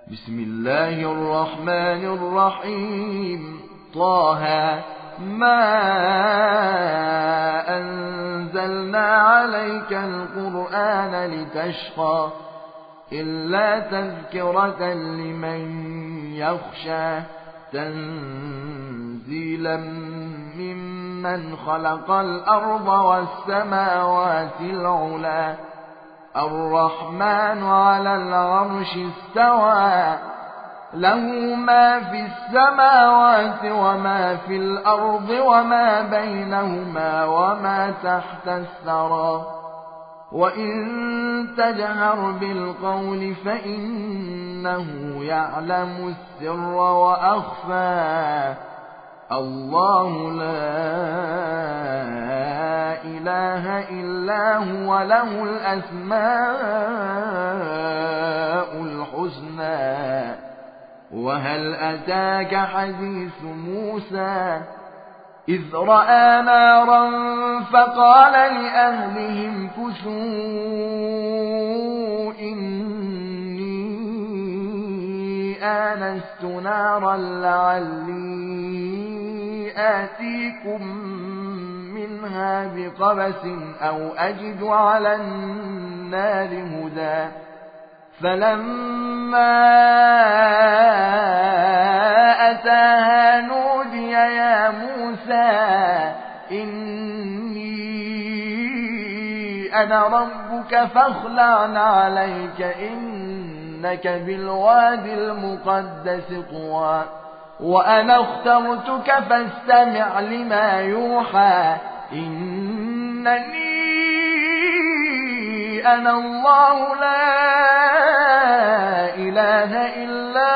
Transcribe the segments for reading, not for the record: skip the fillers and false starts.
بسم الله الرحمن الرحيم. طه ما أنزلنا عليك القرآن لتشقى إلا تذكرة لمن يخشى تنزيلا ممن خلق الأرض والسماوات العلى الرحمن على العرش استوى له ما في السماوات وما في الأرض وما بينهما وما تحت الثرى وإن تجهر بالقول فإنه يعلم السر وأخفى الله لا إله إلا هو له الأسماء الحسنى. وهل أتاك حديث موسى إذ رأى نارا فقال لأهلهم كثوا إني آنست نارا لعلي آتيكم منها بقبس أو أجد على النار هدى. فلما أتاها نودي يا موسى إني أنا ربك فاخلع عليك إنك بالواد المقدس طوى وأنا اخترتك فاستمع لما يوحى إنني أنا الله لا إله إلا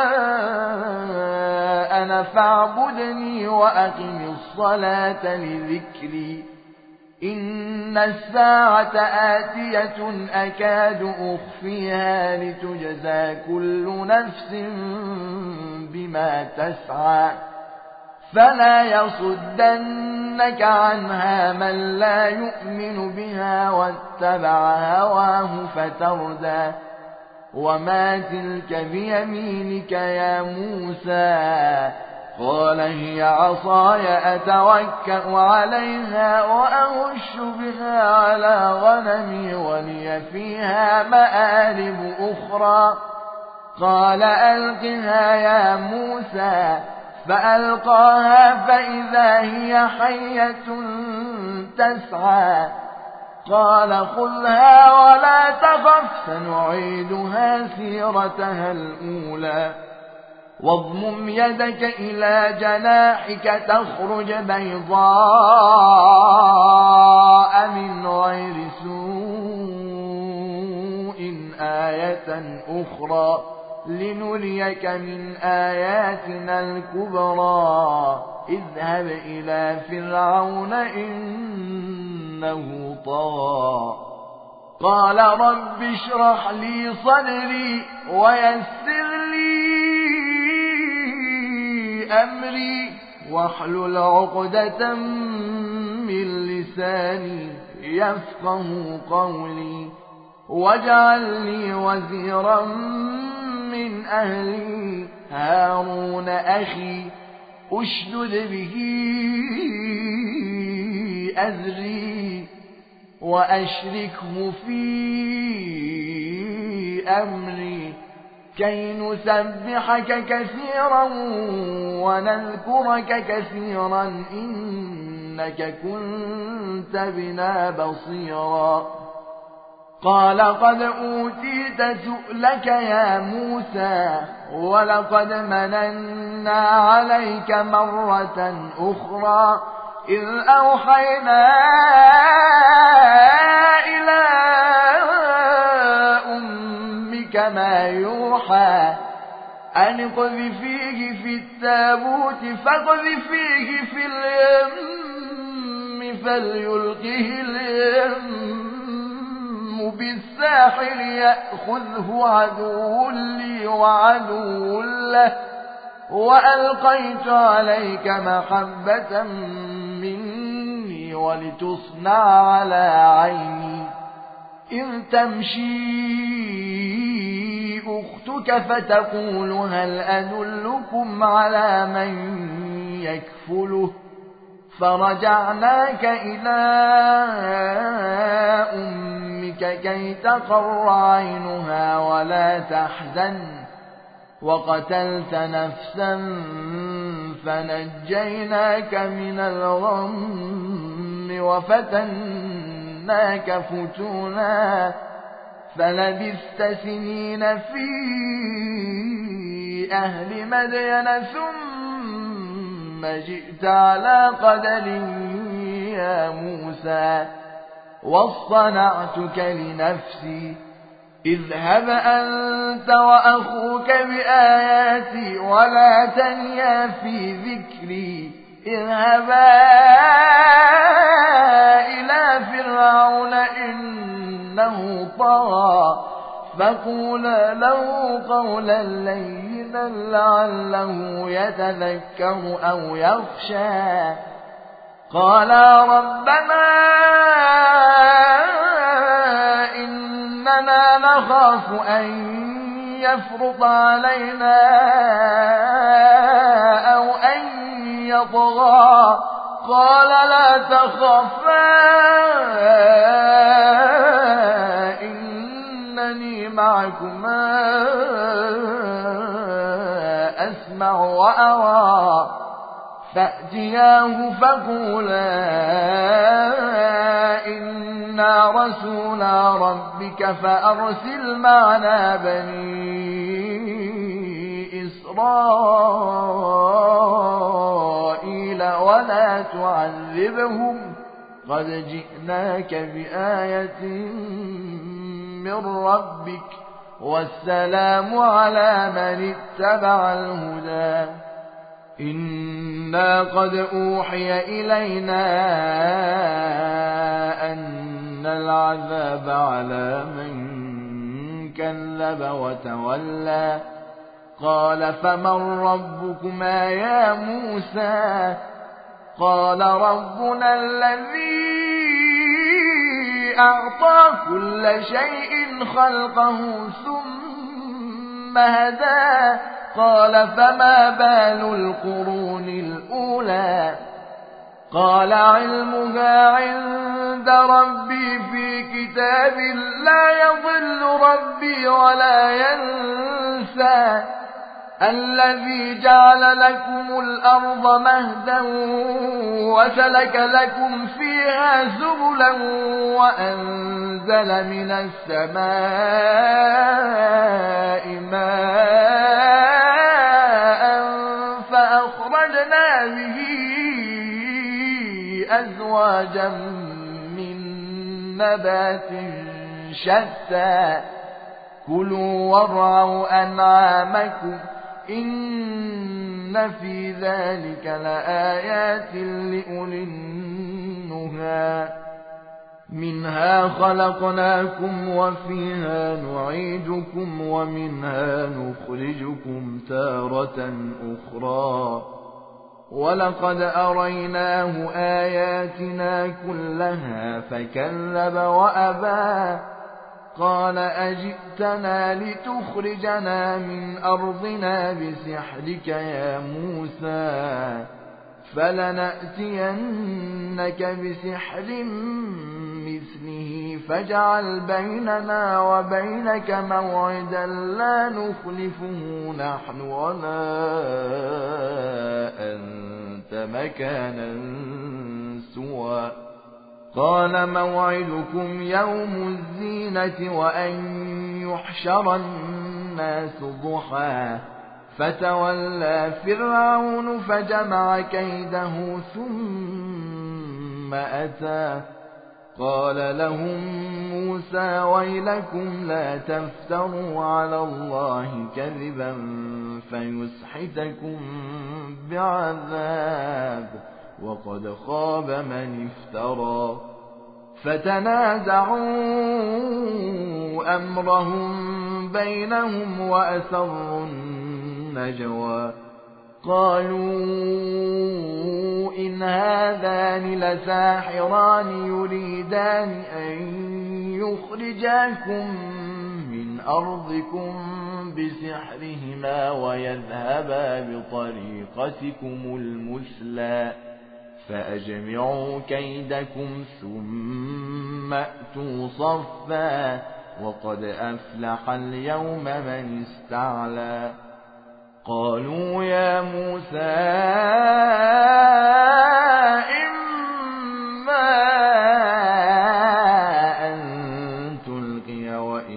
أنا فاعبدني وأقم الصلاة لذكري إن الساعة آتية أكاد أخفيها لتجزى كل نفس بما تسعى فلا يصدنك عنها من لا يؤمن بها واتبع هواه فتردى. وما تلك بيمينك يا موسى قال هي عصاي أتوكأ عليها وأهش بها على غنمي ولي فيها مآرب أخرى قال ألقها يا موسى فألقاها فإذا هي حية تسعى قال خذها ولا تخف سنعيدها سيرتها الأولى واضمم يدك إلى جناحك تخرج بيضاء من غير سوء آية أخرى لنريك من آياتنا الكبرى اذهب إلى فرعون إنه طغى قال رب اشرح لي صدري ويسر لي أمري واحلل عقدة من لساني يفقه قولي واجعل لي وزيرا من أهلي هارون أخي أشدد به أزري وأشركه في أمري كي نسبحك كثيرا ونذكرك كثيرا إنك كنت بنا بصيرا قال قد أوتيت سؤلك يا موسى ولقد مننا عليك مرة أخرى إذ أوحينا إلى أمك ما يوحى أن اقذفيه في التابوت فاقذفيه في اليم فليلقه اليم بالساحل يأخذه عدو لي وعدو له وألقيت عليك محبة مني ولتصنع على عيني إذ تمشي أختك جئتك فتقول هل أدلكم على من يكفله فرجعناك إلى أمك كي تقر عينها ولا تحزن وقتلت نفسا فنجيناك من الغم وفتناك فتونا فلبثت سنين في أهل مدين ثم جئت على قدر يا موسى واصطنعتك لنفسي اذهب أنت وأخوك بآياتي ولا تنيا في ذكري اذهبا إلى فرعون إنه طغى فقولا له قولا لينا لعله يتذكر أو يخشى قالا ربنا إننا نخاف أن يفرط علينا أو أن يطغى قال لا تخافا إنني معكما أسمع وأرى فأتياه فقولا إنا رسولا ربك فأرسل معنا بني إسرائيل ولا تعذبهم قد جئناك بآية من ربك والسلام على من اتبع الهدى إنا قد أوحي إلينا أن العذاب على من كذب وتولى قال فمن ربكما يا موسى قال ربنا الذي أعطى كل شيء خلقه ثم هدى قال فما بال القرون الأولى قال علمها عند ربي في كتاب لا يضل ربي ولا ينسى الذي جعل لكم الأرض مهدا وسلك لكم فيها سبلا وأنزل من السماء ماء فأخرجنا به أزواجا من نبات شتى كلوا وارعوا أنعامكم إن في ذلك لآيات لأولي النهى منها خلقناكم وفيها نعيدكم ومنها نخرجكم تارة أخرى ولقد أريناه آياتنا كلها فكذب وأبى قال أجئتنا لتخرجنا من أرضنا بسحرك يا موسى فلنأتينك بسحر مثله فاجعل بيننا وبينك موعدا لا نخلفه نحن ولا أنت مكانا سوى قال موعدكم يوم الزينة وأن يحشر الناس ضحى فتولى فرعون فجمع كيده ثم أتى قال لهم موسى ويلكم لا تفتروا على الله كذبا فيسحتكم بعذاب وقد خاب من افترى فتنازعوا أمرهم بينهم وأسروا النجوى قالوا إن هذان لساحران يريدان أن يخرجاكم من أرضكم بسحرهما ويذهبا بطريقتكم المثلى فأجمعوا كيدكم ثم أتوا صفا وقد أفلح اليوم من استعلى قالوا يا موسى إما أن تلقي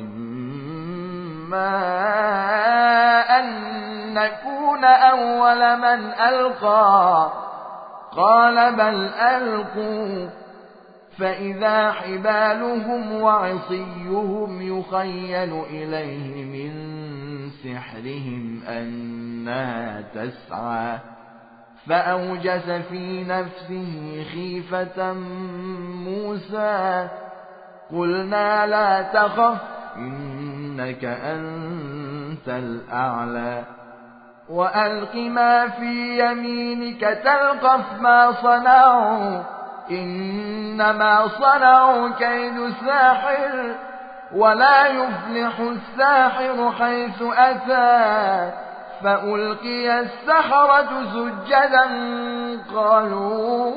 وإما أن نكون أول من ألقى قال بل ألقوا فإذا حبالهم وعصيهم يخيل إليه من سحرهم أنها تسعى فأوجس في نفسه خيفة موسى قلنا لا تخف إنك أنت الأعلى وألق ما في يمينك تلقف ما صنعوا إنما صنعوا كيد ساحر ولا يفلح الساحر حيث أتى فألقي السحرة سجدا قالوا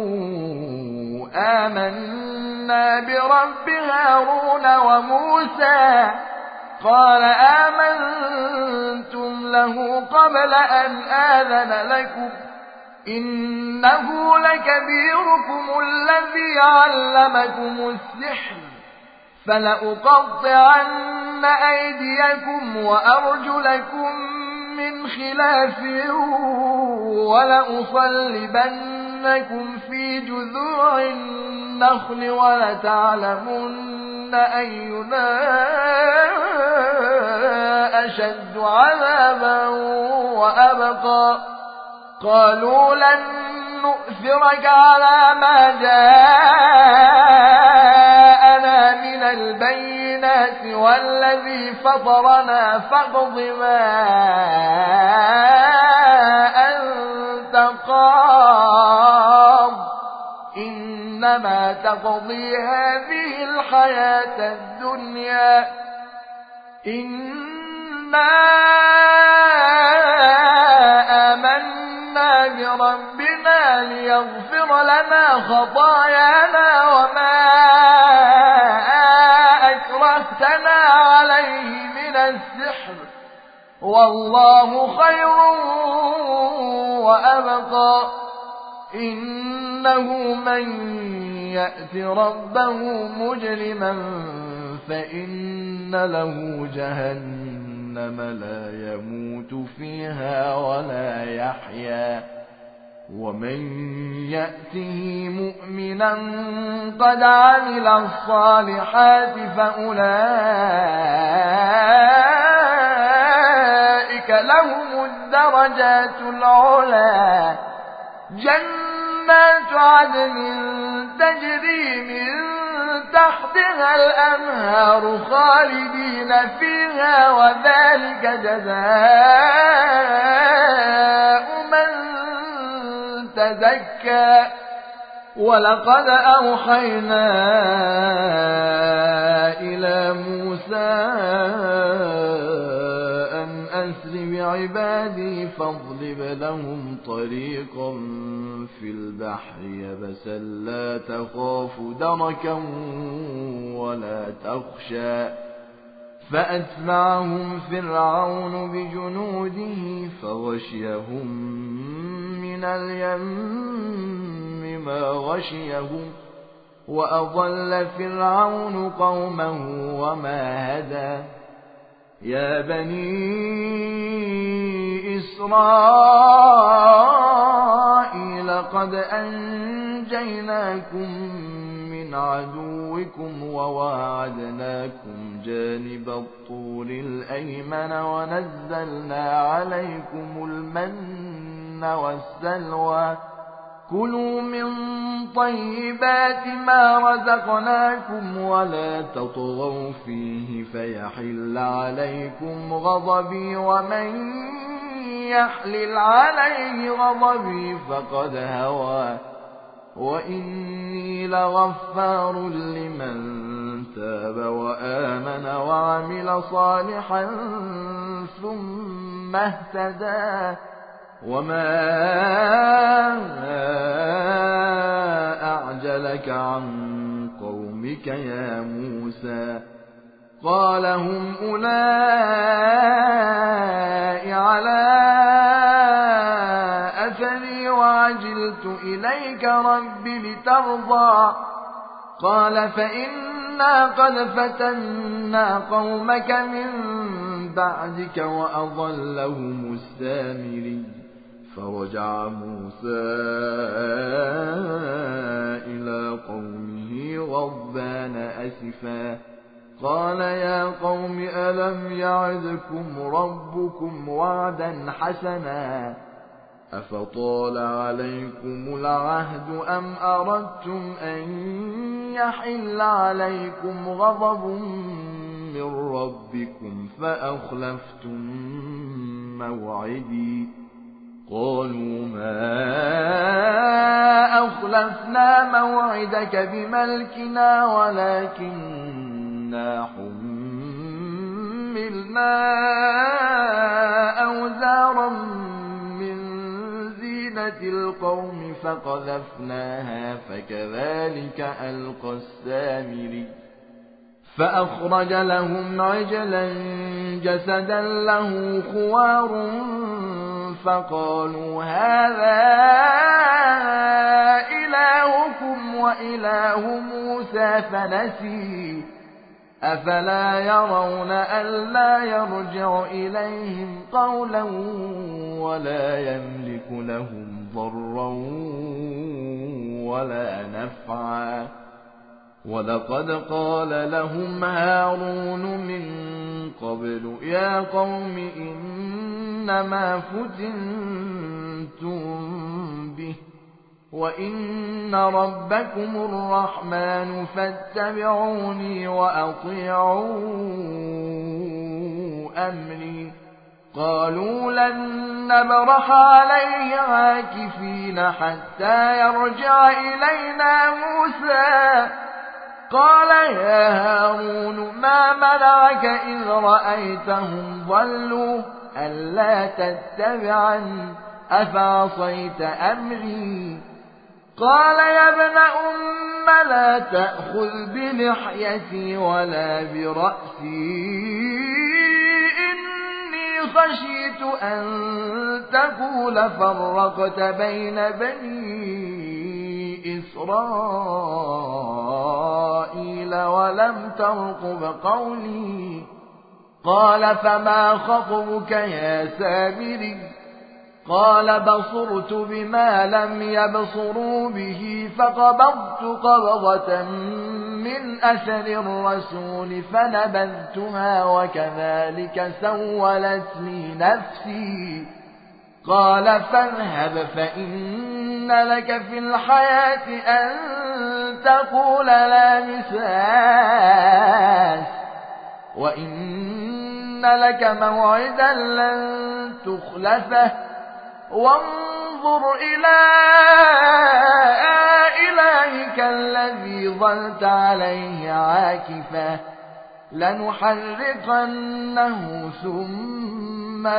آمنا برب هارون وموسى قال آمنتم له قبل أن آذن لكم إنه لكبيركم الذي علمكم السحر فلأقطعن أيديكم وأرجلكم من خلاف ولأصلبنكم في جذوع النخل ولتعلمن أينا أشد عذابا وأبقى قالوا لن نؤثرك على ما جاءنا من البينات والذي فطرنا فاقض ما أنت قاض إنما تقضي هذه الحياة الدنيا إنا آمنا بربنا ليغفر لنا خطايانا وما أكرهتنا عليه من السحر والله خير وأبقى إنه من يأت ربه مجرما فإن له جهنم لا يموت فيها ولا يحيا ومن يأته مؤمنا قد عمل الصالحات فأولئك لهم الدرجات العلى جنات عدن تجري من تحتها الأنهار خالدين فيها وذلك جزاء من تزكى ولقد أوحينا إلى موسى أن أسر بعبادي فاضرب لهم طريقا في البحر يبسا لا تخاف دركا ولا تخشى فأتبعهم فرعون بجنوده فغشيهم من اليم ما غشيهم وأضل فرعون قومه وما هدى يا بني إسرائيل قد أنجيناكم من عدوكم وواعدناكم جانب الطور الأيمن ونزلنا عليكم المن والسلوى كلوا من طيبات ما رزقناكم ولا تطغوا فيه فيحل عليكم غضبي ومن يحلل عليه غضبي فقد هوى وإني لغفار لمن تاب وآمن وعمل صالحا ثم اهتدى وما أعجلك عن قومك يا موسى قال هم أولئك على أثري وعجلت إليك رب لترضى قال فإنا قد فتنا قومك من بعدك وأضلهم السامري فرجع موسى إلى قومه غضبان أسفا قال يا قوم ألم يعدكم ربكم وعدا حسنا أفطال عليكم العهد أم أردتم أن يحل عليكم غضب من ربكم فأخلفتم موعدي قالوا ما أخلفنا موعدك بملكنا ولكننا حملنا أوزارا من زينة القوم فقذفناها فكذلك ألقى السامري فأخرج لهم عجلا جسدا له خوار فقالوا هذا إلهكم وإله موسى فنسي أفلا يرون ألا يرجع إليهم قولا ولا يملك لهم ضرا ولا نفعا ولقد قال لهم هارون من قبل يا قوم إنما فتنتم به وإن ربكم الرحمن فاتبعوني وأطيعوا أمري قالوا لن نبرح عليه عاكفين حتى يرجع إلينا موسى قال يا هارون ما منعك إذ رأيتهم ضلوا ألا تتبعني أفعصيت أمري قال يا ابن أم لا تأخذ بلحيتي ولا برأسي إني خشيت أن تقول فرقت بين بني إسرائيل ولم ترقب قولي قال فما خطبك يا سامري قال بصرت بما لم يبصروا به فقبضت قبضة من أثر الرسول فنبذتها وكذلك سولت لي نفسي قال فاذهب فإن لك في الحياة أن تقول لا مساس وإن لك موعدا لن تخلفه وانظر إلى إلهك الذي ظلت عليه عاكفا لنحرقنه ثم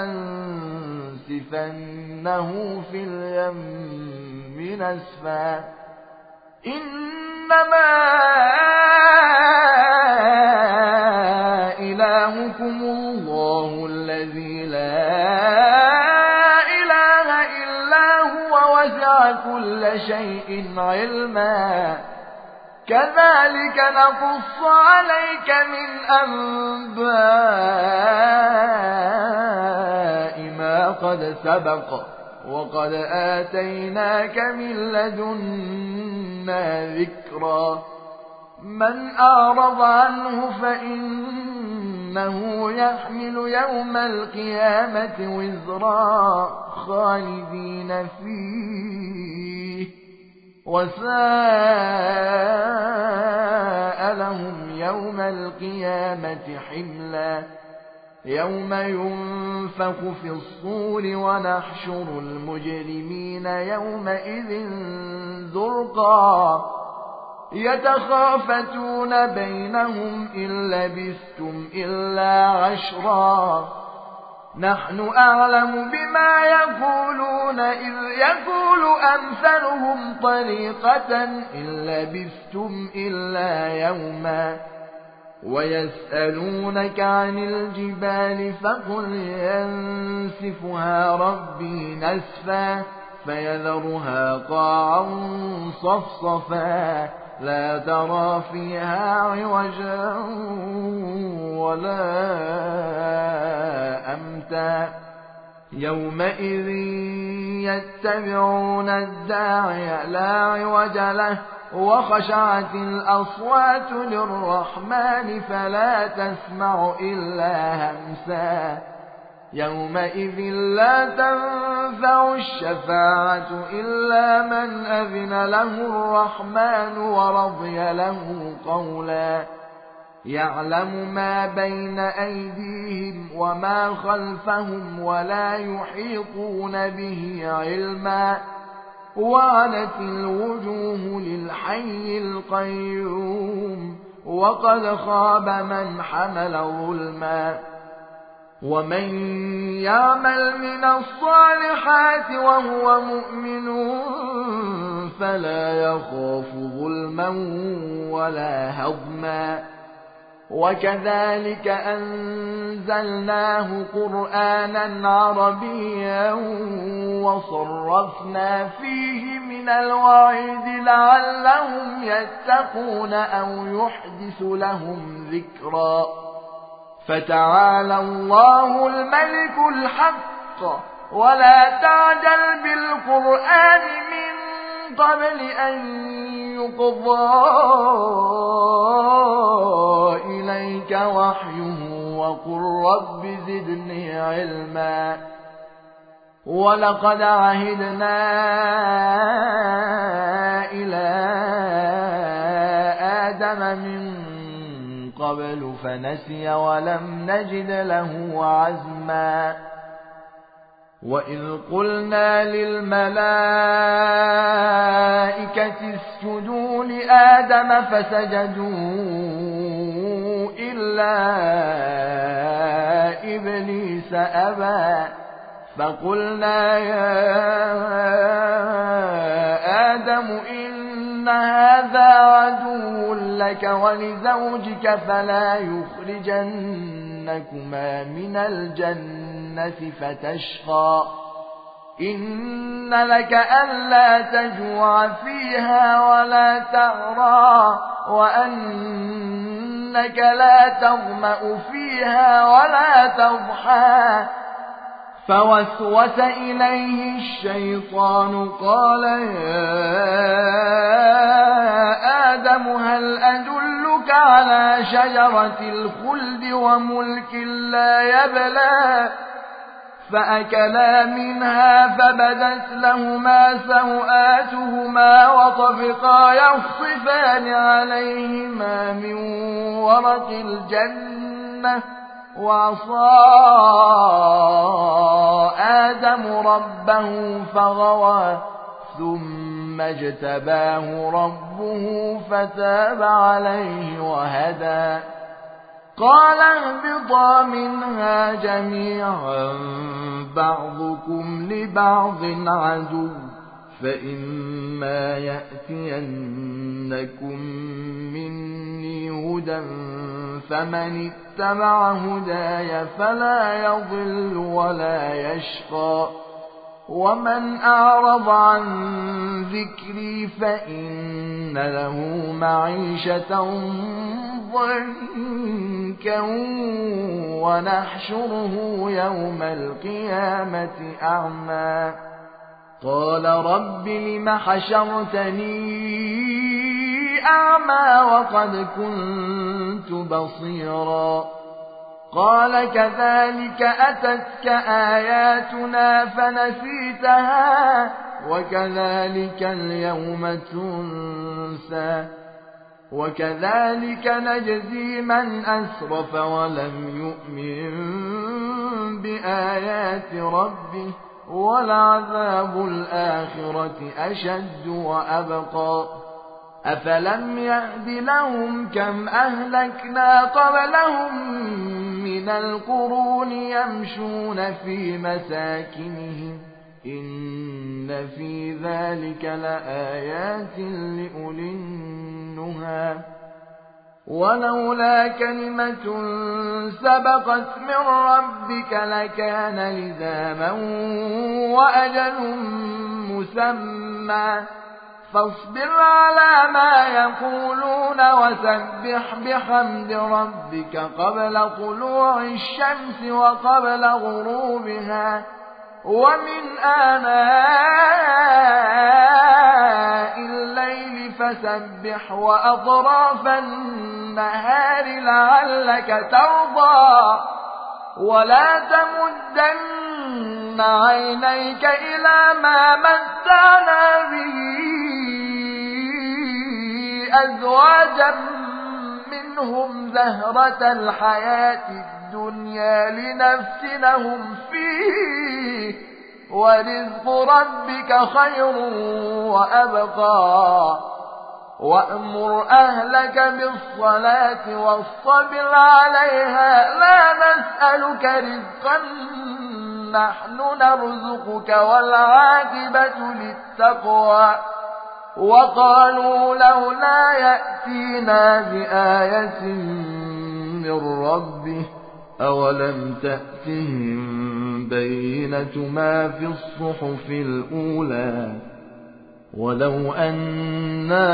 لننسفنه في اليم نسفا إنما إلهكم الله الذي لا وسع كل شيء علما كذلك نقص عليك من أنباء ما قد سبق وقد آتيناك من لدنا ذكرا من أعرض عنه فإنه يحمل يوم القيامة وزرا خالدين فيه وساء لهم يوم القيامة حملا يوم ينفخ في الصور ونحشر المجرمين يومئذ زرقا يتخافتون بينهم إن لبثتم إلا عشرا نحن أعلم بما يقولون إذ يقول أمثلهم طريقة إن لبثتم إلا يوما ويسألونك عن الجبال فقل ينسفها ربي نسفا فيذرها قاعا صفصفا لا ترى فيها عوجا ولا أمتا يومئذ يتبعون الداعي لا عوج له وخشعت الأصوات للرحمن فلا تسمع إلا همسا يومئذ لا تنفع الشفاعة إلا من أذن له الرحمن ورضي له قولا يعلم ما بين أيديهم وما خلفهم ولا يحيطون به علما وعنت الوجوه للحي القيوم وقد خاب من حمل ظلما ومن يعمل من الصالحات وهو مؤمن فلا يخاف ظلما ولا هضما وكذلك أنزلناه قرآنا عربيا وصرفنا فيه من الوعيد لعلهم يتقون أو يحدث لهم ذكرا فتعالى الله الملك الحق ولا تعجل بالقرآن من قبل أن يقضى إليك وحيه وقل رب زدني علما ولقد عهدنا إلى آدم من قبل فنسي ولم نجد له عزما وإذ قلنا للملائكة اسجدوا لآدم فسجدوا إلا إبليس أبى فقلنا يا آدم إن هذا عدو لك ولزوجك فلا يخرجنكما من الجنة فتشقى إن لك ألا تجوع فيها ولا تعرى وأنك لا تظمأ فيها ولا تضحى فوسوس إليه الشيطان قال يا آدم هل أدلك على شجرة الخلد وملك لا يبلى فأكلا منها فبدت لهما سوآتهما وطفقا يخصفان عليهما من ورق الجنة وعصى آدم ربه فغوى ثم اجتباه ربه فتاب عليه وهدى قال اهبطا منها جميعا بعضكم لبعض عدو فإما يأتينكم مني هدى فمن اتبع هداي فلا يضل ولا يشقى ومن أعرض عن ذكري فإن له معيشة ضنكا ونحشره يوم القيامة أعمى قال رب لم حشرتني أعمى وقد كنت بصيرا قال كذلك أتتك آياتنا فنسيتها وكذلك اليوم تنسى وكذلك نجزي من أسرف ولم يؤمن بآيات ربه ولعذاب الآخرة أشد وأبقى أفلم يهد لهم كم أهلكنا قبلهم من القرون يمشون في مساكنهم إن في ذلك لآيات لأولي النهى ولولا كلمة سبقت من ربك لكان لزاما وأجل مسمى فاصبر على ما يقولون وسبح بحمد ربك قبل طلوع الشمس وقبل غروبها ومن آناء الليل فسبح وأطراف النهار لعلك ترضى ولا تمدن عينيك إلى ما متعنا به أزواجا منهم زهرة الحياة الدنيا لنفتنهم فيه ورزق ربك خير وأبقى وأمر أهلك بالصلاة واصطبر عليها لا نسألك رزقا نحن نرزقك والعاقبة للتقوى وقالوا لولا يأتينا بآية من ربه أولم تأتهم بينة ما في الصحف الأولى ولو أنا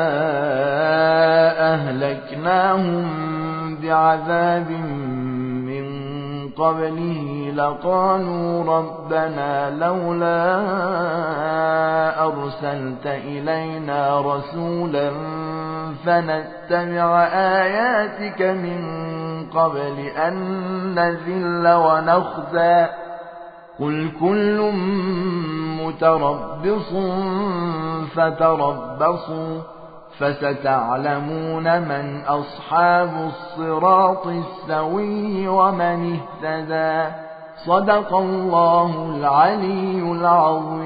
أهلكناهم بعذاب من قبله لقالوا ربنا لولا أرسلت إلينا رسولا فنتبع آياتك من قبل أن نذل ونخزى قل كل متربص فتربصوا فستعلمون من أصحاب الصراط السوي ومن اهتدى صدق الله العلي العظيم.